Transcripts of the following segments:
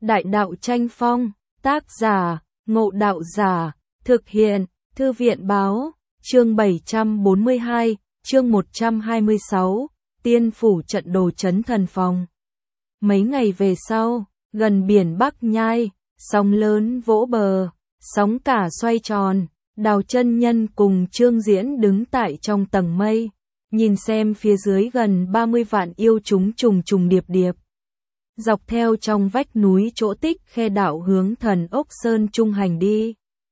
Đại đạo tranh phong, tác giả, Ngộ Đạo Giả, thực hiện, Thư viện báo, chương 742, chương 126, Tiên phủ trận đồ trấn thần phòng. Mấy ngày về sau, gần biển Bắc Nhai, sóng lớn vỗ bờ, sóng cả xoay tròn, Đào Chân Nhân cùng Trương Diễn đứng tại trong tầng mây, nhìn xem phía dưới gần 30 vạn yêu chúng trùng trùng điệp điệp. Dọc theo trong vách núi chỗ tích khe đạo hướng Thần Ốc Sơn trung hành đi.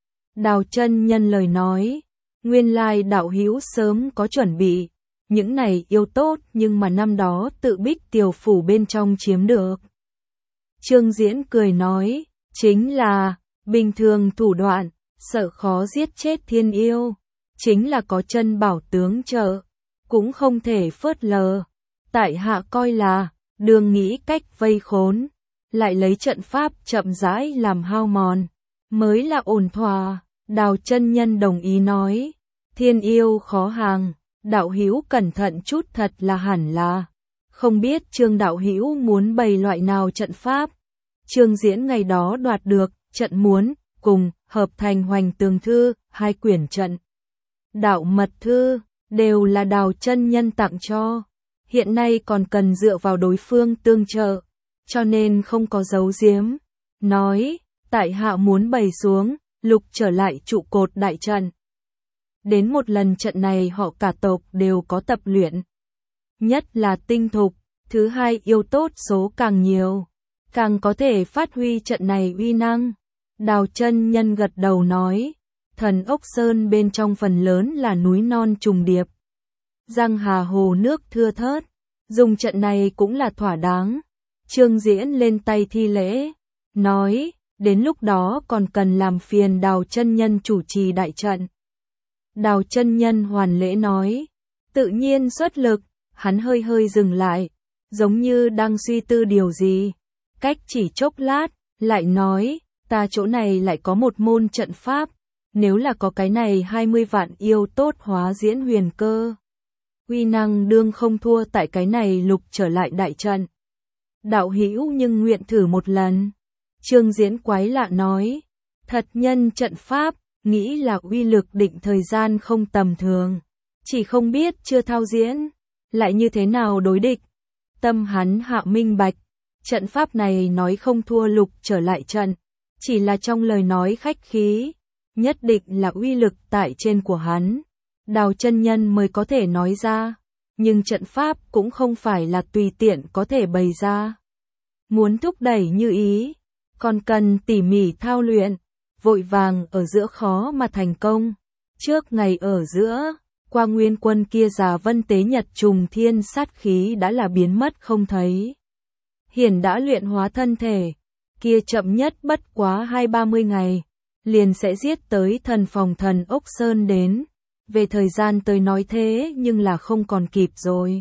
Đào Chân Nhân lời nói, nguyên lai đạo hữu sớm có chuẩn bị, những này yêu tốt nhưng mà năm đó tự Bích Tiểu phủ bên trong chiếm được. Trương Diễn cười nói, chính là, bình thường thủ đoạn, sợ khó giết chết thiên yêu, chính là có chân bảo tướng trợ, cũng không thể phớt lờ. Tại hạ coi là, đường nghĩ cách vây khốn, lại lấy trận pháp chậm rãi làm hao mòn, mới là ổn thỏa. Đào Chân Nhân đồng ý nói, thiên yêu khó hàng, đạo hữu cẩn thận chút thật là hẳn là. Không biết Trương đạo hữu muốn bày loại nào trận pháp. Trương Diễn ngày đó đoạt được trận muốn cùng hợp thành Hoành Tường Thư, 2 quyển trận đạo mật thư, đều là Đào Chân Nhân tặng cho. Hiện nay còn cần dựa vào đối phương tương trợ, cho nên không có giấu giếm. Nói, tại hạ muốn bày xuống, lục trở lại trụ cột đại trận. Đến một lần trận này họ cả tộc đều có tập luyện. Nhất là tinh thục, thứ hai yêu tốt số càng nhiều, càng có thể phát huy trận này uy năng. Đào Chân Nhân gật đầu nói, Thần Ốc Sơn bên trong phần lớn là núi non trùng điệp. Giang hà hồ nước thưa thớt, dùng trận này cũng là thỏa đáng. Trương Diễn lên tay thi lễ, nói, đến lúc đó còn cần làm phiền Đào Chân Nhân chủ trì đại trận. Đào Chân Nhân hoàn lễ nói, tự nhiên xuất lực. Hắn hơi hơi dừng lại, giống như đang suy tư điều gì. Cách chỉ chốc lát, lại nói, ta chỗ này lại có một môn trận pháp, nếu là có cái này 20 vạn yêu tốt hóa diễn huyền cơ, uy năng đương không thua tại cái này lục trở lại đại trận. Đạo hữu nhưng nguyện thử một lần. Trương Diễn quái lạ nói, thật nhân trận pháp, nghĩ là uy lực định thời gian không tầm thường, chỉ không biết chưa thao diễn, lại như thế nào đối địch. Tâm hắn hạ minh bạch, trận pháp này nói không thua lục trở lại trận, chỉ là trong lời nói khách khí, nhất định là uy lực tại trên của hắn. Đào Chân Nhân mới có thể nói ra, nhưng trận pháp cũng không phải là tùy tiện có thể bày ra. Muốn thúc đẩy như ý, còn cần tỉ mỉ thao luyện, vội vàng ở giữa khó mà thành công. Trước ngày ở giữa, qua nguyên quân kia già vân tế nhật trùng thiên sát khí đã là biến mất không thấy. Hiển đã luyện hóa thân thể, kia chậm nhất bất quá 20-30 ngày, liền sẽ giết tới thần phòng Thần Ốc Sơn đến. Về thời gian tới nói thế nhưng là không còn kịp rồi.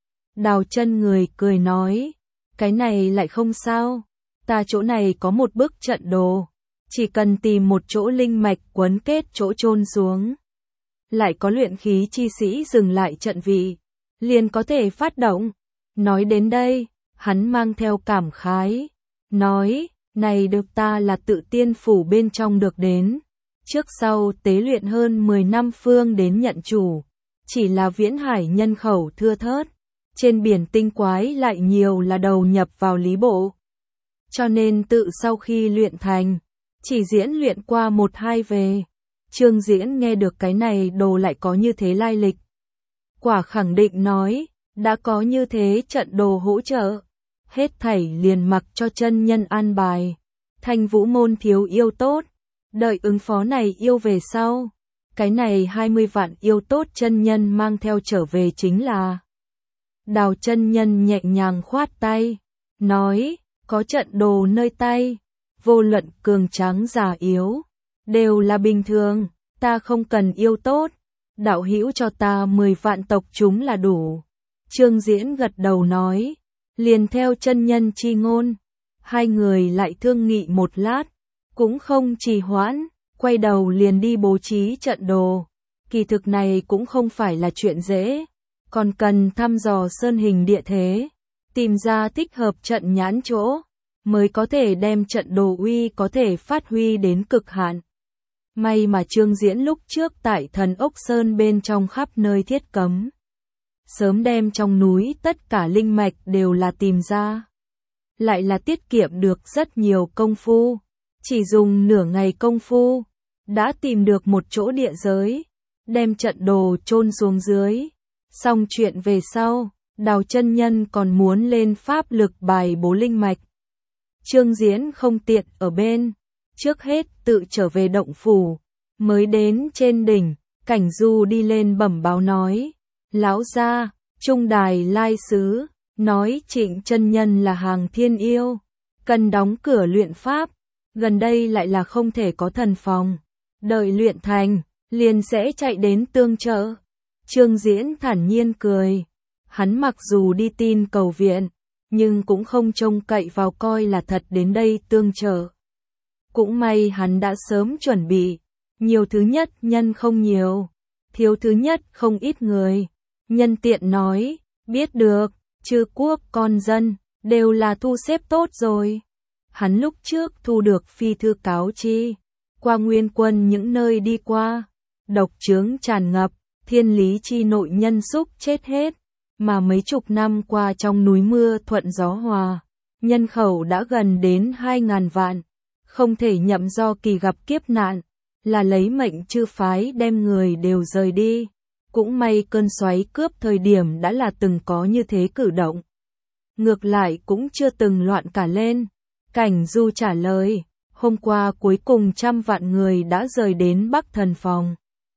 Đào Chân người cười nói, cái này lại không sao, ta chỗ này có một bức trận đồ, chỉ cần tìm một chỗ linh mạch quấn kết chỗ chôn xuống, lại có luyện khí chi sĩ dừng lại trận vị, liền có thể phát động. Nói đến đây, hắn mang theo cảm khái, nói, này được ta là tự tiên phủ bên trong được đến. Trước sau tế luyện hơn 10 năm phương đến nhận chủ, chỉ là viễn hải nhân khẩu thưa thớt, trên biển tinh quái lại nhiều là đầu nhập vào lý bộ. Cho nên tự sau khi luyện thành, chỉ diễn luyện qua 1-2 về. Trương Diễn nghe được cái này đồ lại có như thế lai lịch. Quả khẳng định nói, đã có như thế trận đồ hỗ trợ, hết thảy liền mặc cho chân nhân an bài. Thanh Vũ môn thiếu yêu tốt, đợi ứng phó này yêu về sau, cái này 20 vạn yêu tốt chân nhân mang theo trở về chính là. Đào Chân Nhân nhẹ nhàng khoát tay, nói, có trận đồ nơi tay, vô luận cường tráng già yếu, đều là bình thường, ta không cần yêu tốt, đạo hữu cho ta 10 vạn tộc chúng là đủ. Trương Diễn gật đầu nói, liền theo chân nhân chi ngôn. Hai người lại thương nghị một lát, cũng không trì hoãn, quay đầu liền đi bố trí trận đồ. Kỳ thực này cũng không phải là chuyện dễ, còn cần thăm dò sơn hình địa thế, tìm ra thích hợp trận nhãn chỗ. mới có thể đem trận đồ uy có thể phát huy đến cực hạn. May mà Trương Diễn lúc trước tại Thần Ốc Sơn bên trong khắp nơi thiết cấm. Sớm đem trong núi tất cả linh mạch đều là tìm ra. Lại là tiết kiệm được rất nhiều công phu. Chỉ dùng nửa ngày công phu, đã tìm được một chỗ địa giới, đem trận đồ chôn xuống dưới. Xong chuyện về sau, Đào chân nhân còn muốn lên pháp lực bài bố linh mạch. Trương Diễn không tiện ở bên, trước hết tự trở về động phủ, mới đến trên đỉnh, Cảnh Du đi lên bẩm báo nói, lão gia, Trung Đài lai sứ, nói Trịnh chân nhân là hàng thiên yêu, cần đóng cửa luyện pháp, gần đây lại là không thể có thần phòng, đợi luyện thành, liền sẽ chạy đến tương trợ. Trương Diễn thản nhiên cười, hắn mặc dù đi tin cầu viện, nhưng cũng không trông cậy vào coi là thật đến đây tương trợ. Cũng may hắn đã sớm chuẩn bị, nhiều thứ nhất nhân không nhiều, thiếu thứ nhất không ít người. Nhân tiện nói, biết được, chư quốc con dân, đều là thu xếp tốt rồi. Hắn lúc trước thu được phi thư cáo chi, qua Nguyên Quân những nơi đi qua, độc chướng tràn ngập, thiên lý chi nội nhân xúc chết hết, mà mấy chục năm qua trong núi mưa thuận gió hòa, nhân khẩu đã gần đến 2.000 vạn, không thể nhậm do kỳ gặp kiếp nạn, là lấy mệnh chư phái đem người đều rời đi. Cũng may cơn xoáy cướp thời điểm đã là từng có như thế cử động. Ngược lại cũng chưa từng loạn cả lên. Cảnh Du trả lời, hôm qua cuối cùng 100 vạn người đã rời đến Bắc Thần Phòng.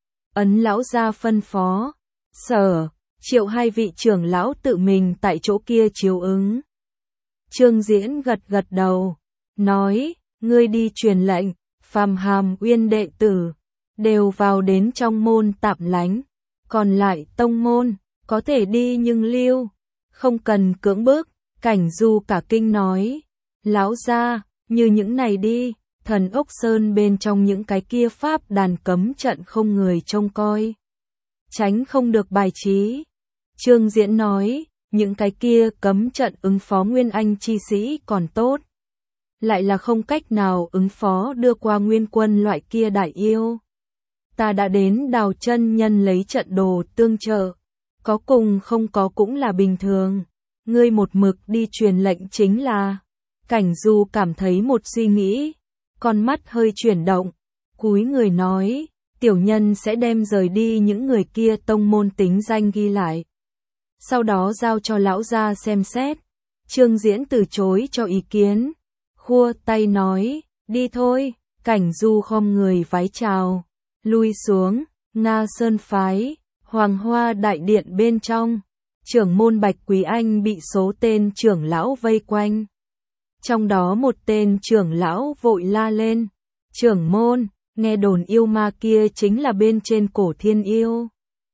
Ấn lão gia phân phó, Sở, Triệu hai vị trưởng lão tự mình tại chỗ kia chiếu ứng. Trương Diễn gật gật đầu, nói, ngươi đi truyền lệnh, phàm Hàm Uyên đệ tử, đều vào đến trong môn tạm lánh. Còn lại tông môn, có thể đi nhưng lưu, không cần cưỡng bức. Cảnh Du cả kinh nói, lão gia, như những này đi, Thần Ốc Sơn bên trong những cái kia pháp đàn cấm trận không người trông coi, tránh không được bài trí. Trương Diễn nói, những cái kia cấm trận ứng phó Nguyên Anh chi sĩ còn tốt, lại là không cách nào ứng phó đưa qua Nguyên Quân loại kia đại yêu. Ta đã đến Đào chân nhân lấy trận đồ tương trợ, có cùng không có cũng là bình thường, ngươi một mực đi truyền lệnh chính là. Cảnh Du cảm thấy một suy nghĩ, con mắt hơi chuyển động, cúi người nói, tiểu nhân sẽ đem rời đi những người kia tông môn tính danh ghi lại, sau đó giao cho lão gia xem xét. Trương Diễn từ chối cho ý kiến, khua tay nói, đi thôi. Cảnh Du khom người vái chào, lui xuống. Nga Sơn phái, Hoàng Hoa đại điện bên trong, trưởng môn Bạch Quý Anh bị số tên trưởng lão vây quanh. Trong đó một tên trưởng lão vội la lên, trưởng môn, nghe đồn yêu ma kia chính là bên trên cổ thiên yêu.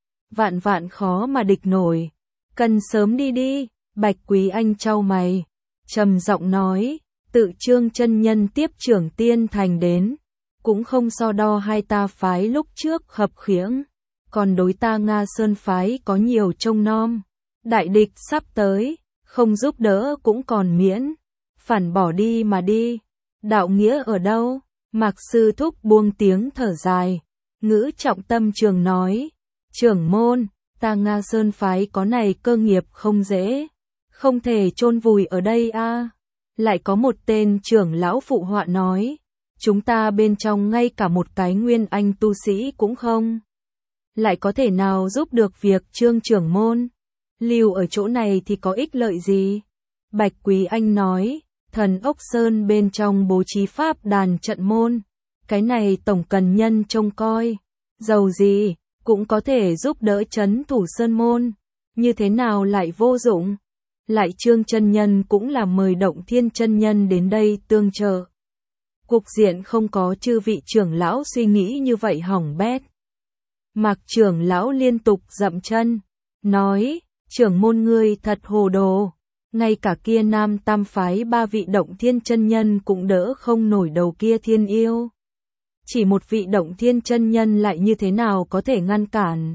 Vạn vạn khó mà địch nổi, cần sớm đi đi. Bạch Quý Anh chau mày, trầm giọng nói, tự Trương chân nhân tiếp trưởng tiên thành đến, cũng không so đo hai ta phái lúc trước khập khiễng, còn đối ta Nga Sơn phái có nhiều trông nom. Đại địch sắp tới, không giúp đỡ cũng còn miễn, phản bỏ đi mà đi. Đạo nghĩa ở đâu? Mạc sư thúc buông tiếng thở dài, ngữ trọng tâm trường nói, trưởng môn, ta Nga Sơn phái có này cơ nghiệp không dễ, không thể chôn vùi ở đây a. Lại có một tên trưởng lão phụ họa nói, chúng ta bên trong ngay cả một cái Nguyên Anh tu sĩ cũng không, lại có thể nào giúp được việc Trương trưởng môn, lưu ở chỗ này thì có ích lợi gì? Bạch Quý Anh nói, Thần Ốc Sơn bên trong bố trí pháp đàn trận môn, cái này tổng cần nhân trông coi, dầu gì cũng có thể giúp đỡ trấn thủ sơn môn, như thế nào lại vô dụng? Lại Trương chân nhân cũng là mời Động Thiên chân nhân đến đây tương trợ. Cục diện không có chư vị trưởng lão suy nghĩ như vậy hỏng bét. Mạc trưởng lão liên tục dậm chân, nói, trưởng môn ngươi thật hồ đồ, ngay cả kia Nam Tam phái ba vị Động Thiên chân nhân cũng đỡ không nổi đầu kia thiên yêu. Chỉ một vị Động Thiên chân nhân lại như thế nào có thể ngăn cản?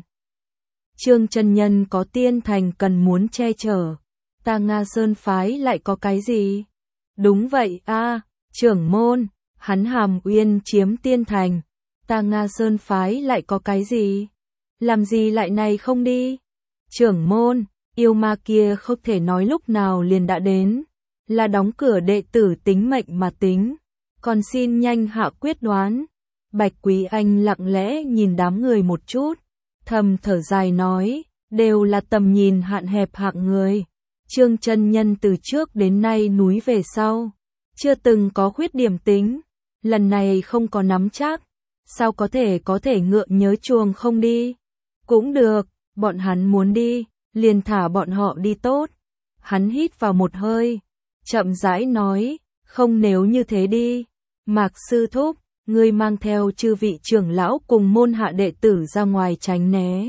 Trương chân nhân có tiên thành cần muốn che chở, ta Nga Sơn phái lại có cái gì? Đúng vậy a, trưởng môn, hắn Hàm Uyên chiếm Tiên Thành, ta Nga Sơn phái lại có cái gì? Làm gì lại này không đi? Trưởng môn, yêu ma kia không thể nói lúc nào liền đã đến, là đóng cửa đệ tử tính mệnh mà tính, còn xin nhanh hạ quyết đoán. Bạch Quý Anh lặng lẽ nhìn đám người một chút, thầm thở dài nói, đều là tầm nhìn hạn hẹp hạng người. Trương chân nhân từ trước đến nay núi về sau, chưa từng có khuyết điểm tính, lần này không có nắm chắc, sao có thể ngượng nhớ chuồng không đi. Cũng được, bọn hắn muốn đi, liền thả bọn họ đi tốt. Hắn hít vào một hơi, chậm rãi nói, không nếu như thế đi, Mạc sư thúc, ngươi mang theo chư vị trưởng lão cùng môn hạ đệ tử ra ngoài tránh né.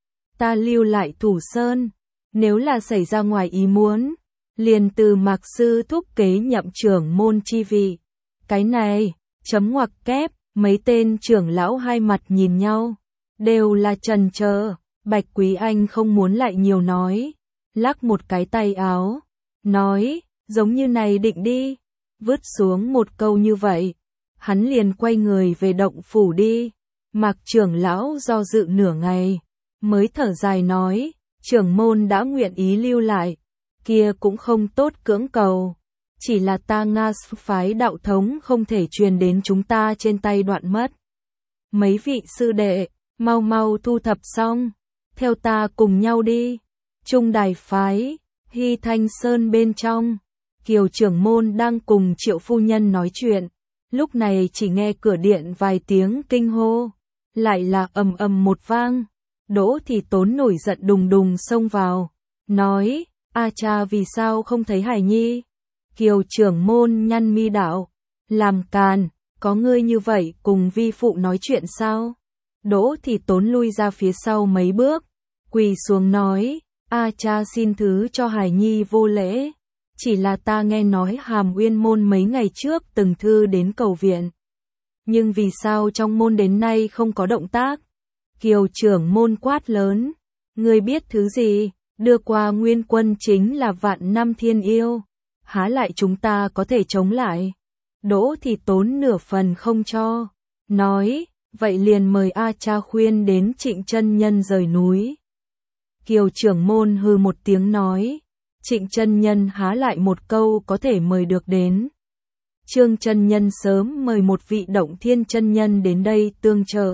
Ta lưu lại Thủ Sơn, nếu là xảy ra ngoài ý muốn, liền từ Mạc sư thúc kế nhậm trưởng môn chi vị. Cái này, chấm ngoặc kép, mấy tên trưởng lão hai mặt nhìn nhau, đều là trần chờ. Bạch Quý Anh không muốn lại nhiều nói, lắc một cái tay áo, nói, giống như này định đi, vứt xuống một câu như vậy, hắn liền quay người về động phủ đi. Mạc trưởng lão do dự nửa ngày, mới thở dài nói, trưởng môn đã nguyện ý lưu lại, kia cũng không tốt cưỡng cầu, chỉ là ta Nga phái đạo thống không thể truyền đến chúng ta trên tay đoạn mất. Mấy vị sư đệ, mau mau thu thập xong, theo ta cùng nhau đi. Trung Đài phái, Hy Thanh Sơn bên trong, Kiều trưởng môn đang cùng Triệu phu nhân nói chuyện, lúc này chỉ nghe cửa điện vài tiếng kinh hô, lại là ầm ầm một vang. Đỗ Thị Tốn nổi giận đùng đùng xông vào, nói, a cha vì sao không thấy Hải Nhi? Kiều trưởng môn nhăn mi đạo, làm càn, có ngươi như vậy cùng vi phụ nói chuyện sao? Đỗ Thị Tốn lui ra phía sau mấy bước, quỳ xuống nói, a cha xin thứ cho Hải Nhi vô lễ, chỉ là ta nghe nói Hàm Uyên môn mấy ngày trước từng thư đến cầu viện. Nhưng vì sao trong môn đến nay không có động tác? Kiều trưởng môn quát lớn, ngươi biết thứ gì, đưa qua nguyên quân chính là vạn năm thiên yêu, há lại chúng ta có thể chống lại? Đỗ Thị Tốn nửa phần không cho, nói, vậy liền mời a cha khuyên đến Trịnh chân nhân rời núi. Kiều trưởng môn hừ một tiếng nói, Trịnh chân nhân há lại một câu có thể mời được đến. Trương chân nhân sớm mời một vị Động Thiên chân nhân đến đây tương trợ,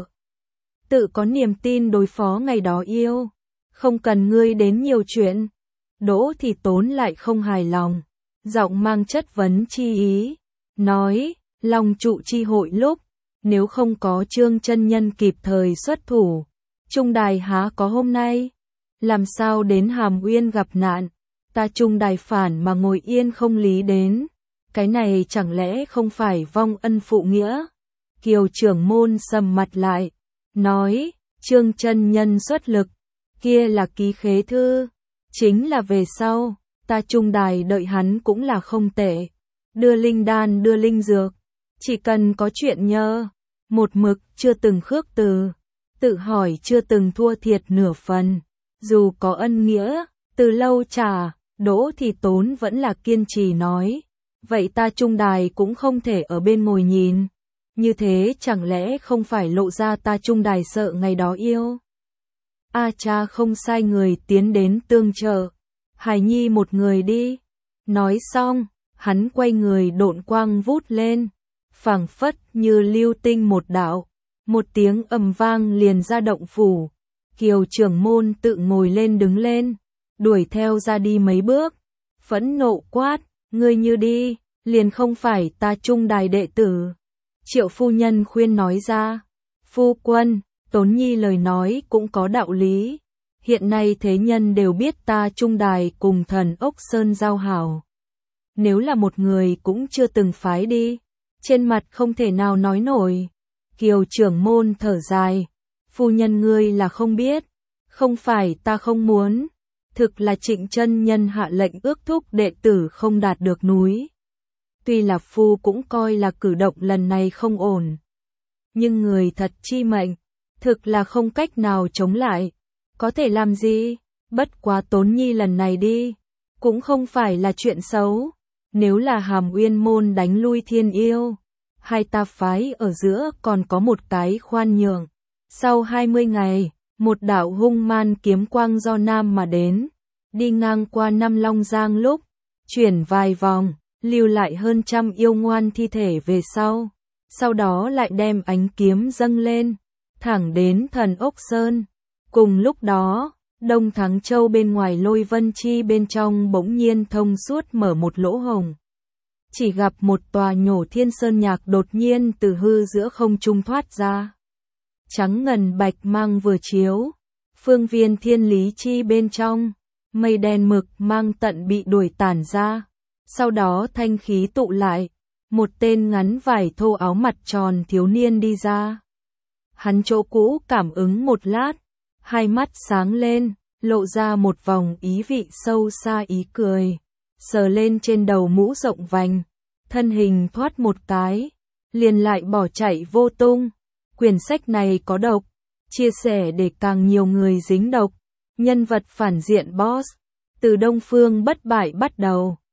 tự có niềm tin đối phó ngày đó yêu, không cần ngươi đến nhiều chuyện. Đỗ Thị Tốn lại không hài lòng, giọng mang chất vấn chi ý, nói, Long trụ chi hội lúc, nếu không có Trương chân nhân kịp thời xuất thủ, Trung Đài há có hôm nay? Làm sao đến Hàm Uyên gặp nạn, ta Trung Đài phản mà ngồi yên không lý đến, cái này chẳng lẽ không phải vong ân phụ nghĩa? Kiều trưởng môn sầm mặt lại, nói, Trương chân nhân xuất lực, kia là ký khế thư, chính là về sau, ta Trung Đài đợi hắn cũng là không tệ, đưa linh đan đưa linh dược, chỉ cần có chuyện nhờ, một mực chưa từng khước từ, tự hỏi chưa từng thua thiệt nửa phần, dù có ân nghĩa, từ lâu trả. Đỗ Thị Tốn vẫn là kiên trì nói, vậy ta Trung Đài cũng không thể ở bên ngồi nhìn, như thế chẳng lẽ không phải lộ ra ta Trung Đài sợ ngày đó yêu? A cha không sai người tiến đến tương trợ, Hải Nhi một người đi. Nói xong, hắn quay người độn quang vút lên, phảng phất như lưu tinh một đạo, một tiếng ầm vang liền ra động phủ. Kiều trưởng môn tự ngồi lên đứng lên, đuổi theo ra đi mấy bước, phẫn nộ quát, ngươi như đi, liền không phải ta Trung Đài đệ tử. Triệu phu nhân khuyên nói ra, phu quân, Tốn Nhi lời nói cũng có đạo lý, hiện nay thế nhân đều biết ta Trung Đài cùng Thần Ốc Sơn giao hảo. Nếu là một người cũng chưa từng phái đi, trên mặt không thể nào nói nổi. Kiều trưởng môn thở dài, phu nhân ngươi là không biết, không phải ta không muốn, thực là Trịnh chân nhân hạ lệnh ước thúc đệ tử không đạt được núi. Tuy là phu cũng coi là cử động lần này không ổn, nhưng người thật chi mệnh, thực là không cách nào chống lại, có thể làm gì, bất quá Tốn Nhi lần này đi, cũng không phải là chuyện xấu, nếu là Hàm Uyên môn đánh lui Thiên Yêu, hai ta phái ở giữa còn có một cái khoan nhượng. Sau 20 ngày, một đạo hung man kiếm quang do Nam mà đến, đi ngang qua Năm Long Giang lúc, chuyển vài vòng, lưu lại hơn 100 yêu ngoan thi thể về sau đó lại đem ánh kiếm dâng lên, thẳng đến Thần Ốc Sơn. Cùng lúc đó, Đông Thắng Châu bên ngoài Lôi Vân Chi bên trong bỗng nhiên thông suốt mở một lỗ hổng. Chỉ gặp một tòa Nhổ Thiên Sơn nhạc đột nhiên từ hư giữa không trung thoát ra. Trắng ngần bạch mang vừa chiếu, phương viên thiên lý chi bên trong, mây đen mực mang tận bị đuổi tản ra. Sau đó thanh khí tụ lại, một tên ngắn vải thô áo mặt tròn thiếu niên đi ra. Hắn chỗ cũ cảm ứng một lát, hai mắt sáng lên, lộ ra một vòng ý vị sâu xa ý cười, sờ lên trên đầu mũ rộng vành, thân hình thoát một cái, liền lại bỏ chạy vô tung. Quyển sách này có độc, chia sẻ để càng nhiều người dính độc. Nhân vật phản diện boss, từ Đông Phương Bất Bại bắt đầu.